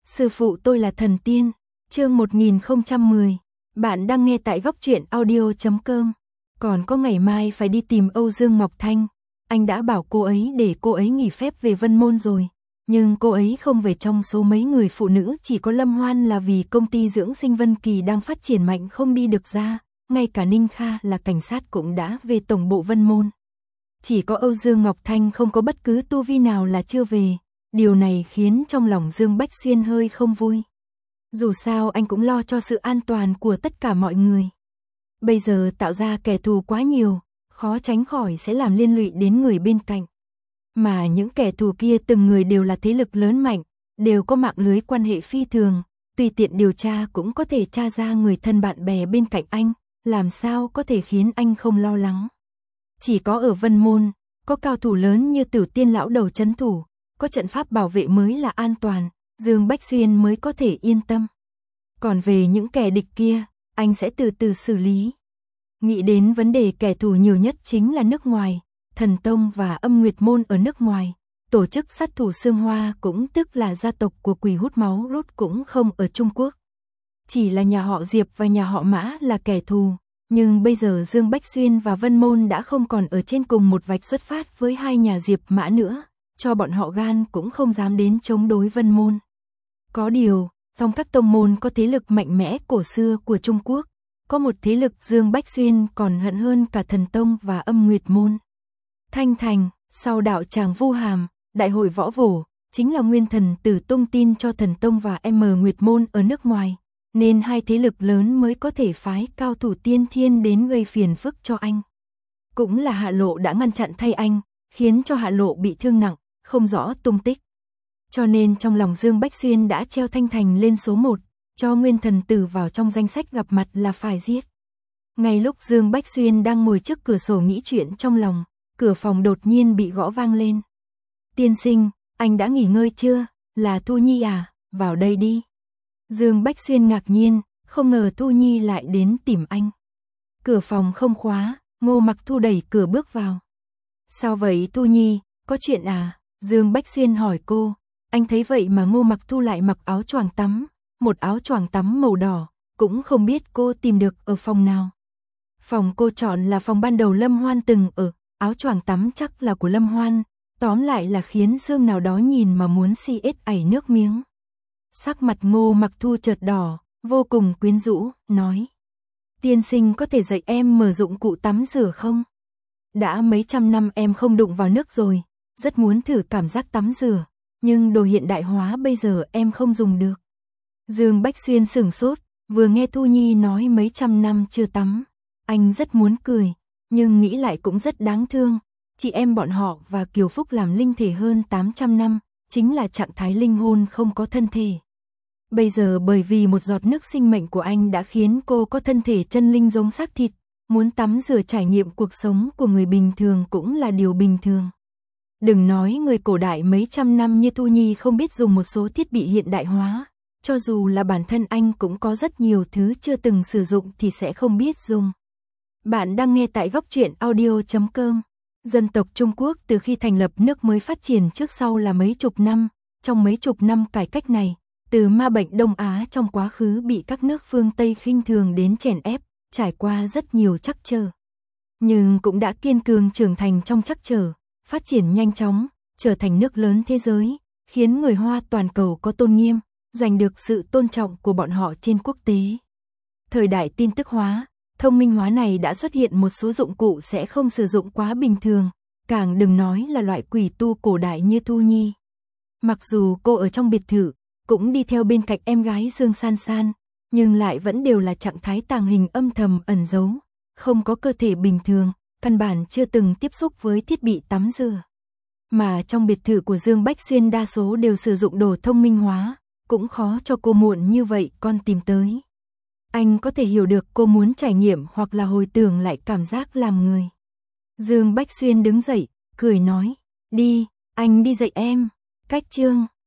Sư phụ tôi là thần tiên. Chương 1010. Bạn đang nghe tại góc truyện audio.com. Còn có ngày mai phải đi tìm Âu Dương Ngọc Thanh. Anh đã bảo cô ấy để cô ấy nghỉ phép về Vân Môn rồi. Nhưng cô ấy không về. Trong số mấy người phụ nữ chỉ có Lâm Hoan là vì công ty dưỡng sinh Vân Kỳ đang phát triển mạnh không đi được ra. Ngay cả Ninh Kha là cảnh sát cũng đã về tổng bộ Vân Môn. Chỉ có Âu Dương Ngọc Thanh không có bất cứ tu vi nào là chưa về. Điều này khiến trong lòng Dương Bách Xuyên hơi không vui. Dù sao anh cũng lo cho sự an toàn của tất cả mọi người. Bây giờ tạo ra kẻ thù quá nhiều, khó tránh khỏi sẽ làm liên lụy đến người bên cạnh. Mà những kẻ thù kia từng người đều là thế lực lớn mạnh, đều có mạng lưới quan hệ phi thường, tùy tiện điều tra cũng có thể tra ra người thân bạn bè bên cạnh anh, làm sao có thể khiến anh không lo lắng. Chỉ có ở Vân Môn, có cao thủ lớn như Tử Tiên lão đầu trấn thủ, có trận pháp bảo vệ mới là an toàn, Dương Bách Xuyên mới có thể yên tâm. Còn về những kẻ địch kia, anh sẽ từ từ xử lý. Nghĩ đến vấn đề kẻ thù nhiều nhất chính là nước ngoài, Thần Tông và Âm Nguyệt Môn ở nước ngoài. Tổ chức sát thủ Sương Hoa cũng tức là gia tộc của quỷ hút máu rốt cũng không ở Trung Quốc. Chỉ là nhà họ Diệp và nhà họ Mã là kẻ thù. Nhưng bây giờ Dương Bách Xuyên và Vân Môn đã không còn ở trên cùng một vạch xuất phát với hai nhà Diệp Mã nữa, cho bọn họ gan cũng không dám đến chống đối Vân Môn. Có điều, trong các tông môn có thế lực mạnh mẽ cổ xưa của Trung Quốc, có một thế lực Dương Bách Xuyên còn hận hơn cả Thần Tông và Âm Nguyệt Môn. Thanh Thành, sau đạo tràng Vu Hàm, đại hội võ vổ, chính là nguyên thần tử tung tin cho Thần Tông và Nguyệt Môn ở nước ngoài. Nên hai thế lực lớn mới có thể phái cao thủ tiên thiên đến gây phiền phức cho anh. Cũng là Hạ Lộ đã ngăn chặn thay anh, khiến cho Hạ Lộ bị thương nặng, không rõ tung tích. Cho nên trong lòng Dương Bách Xuyên đã treo Thanh Thành lên số 1, cho nguyên thần tử vào trong danh sách gặp mặt là phải giết. Ngay lúc Dương Bách Xuyên đang ngồi trước cửa sổ nghĩ chuyện trong lòng, cửa phòng đột nhiên bị gõ vang lên. Tiên sinh, anh đã nghỉ ngơi chưa? Là Thu Nhi à? Vào đây đi. Dương Bách Xuyên ngạc nhiên, không ngờ Thu Nhi lại đến tìm anh. Cửa phòng không khóa, Ngô Mặc Thu đẩy cửa bước vào. Sao vậy Thu Nhi, có chuyện à? Dương Bách Xuyên hỏi cô. Anh thấy vậy mà Ngô Mặc Thu lại mặc áo choàng tắm, một áo choàng tắm màu đỏ, cũng không biết cô tìm được ở phòng nào. Phòng cô chọn là phòng ban đầu Lâm Hoan từng ở, áo choàng tắm chắc là của Lâm Hoan, tóm lại là khiến Dương nào đó nhìn mà muốn si ết ảy nước miếng. Sắc mặt Ngô Mặc Thu chợt đỏ, vô cùng quyến rũ, nói. Tiên sinh có thể dạy em mở dụng cụ tắm rửa không? Đã mấy trăm năm em không đụng vào nước rồi, rất muốn thử cảm giác tắm rửa, nhưng đồ hiện đại hóa bây giờ em không dùng được. Dương Bách Xuyên sửng sốt, vừa nghe Thu Nhi nói mấy trăm năm chưa tắm, anh rất muốn cười, nhưng nghĩ lại cũng rất đáng thương. Chị em bọn họ và Kiều Phúc làm linh thể hơn 800 năm, chính là trạng thái linh hồn không có thân thể. Bây giờ bởi vì một giọt nước sinh mệnh của anh đã khiến cô có thân thể chân linh giống xác thịt, muốn tắm rửa trải nghiệm cuộc sống của người bình thường cũng là điều bình thường. Đừng nói người cổ đại mấy trăm năm như Thu Nhi không biết dùng một số thiết bị hiện đại hóa, cho dù là bản thân anh cũng có rất nhiều thứ chưa từng sử dụng thì sẽ không biết dùng. Bạn đang nghe tại góc truyện audio.com. Dân tộc Trung Quốc từ khi thành lập nước mới phát triển trước sau là mấy chục năm, trong mấy chục năm cải cách này, từ ma bệnh Đông Á trong quá khứ bị các nước phương Tây khinh thường đến chèn ép, trải qua rất nhiều trắc trở. Nhưng cũng đã kiên cường trưởng thành trong trắc trở, phát triển nhanh chóng, trở thành nước lớn thế giới, khiến người Hoa toàn cầu có tôn nghiêm, giành được sự tôn trọng của bọn họ trên quốc tế. Thời đại tin tức hóa, thông minh hóa này đã xuất hiện một số dụng cụ sẽ không sử dụng quá bình thường, càng đừng nói là loại quỷ tu cổ đại như Thu Nhi. Mặc dù cô ở trong biệt thự, cũng đi theo bên cạnh em gái Dương San San, nhưng lại vẫn đều là trạng thái tàng hình âm thầm ẩn giấu, không có cơ thể bình thường, căn bản chưa từng tiếp xúc với thiết bị tắm rửa. Mà trong biệt thự của Dương Bách Xuyên đa số đều sử dụng đồ thông minh hóa, cũng khó cho cô muộn như vậy con tìm tới. Anh có thể hiểu được cô muốn trải nghiệm hoặc là hồi tưởng lại cảm giác làm người. Dương Bách Xuyên đứng dậy, cười nói, đi, anh đi dạy em. Cách chương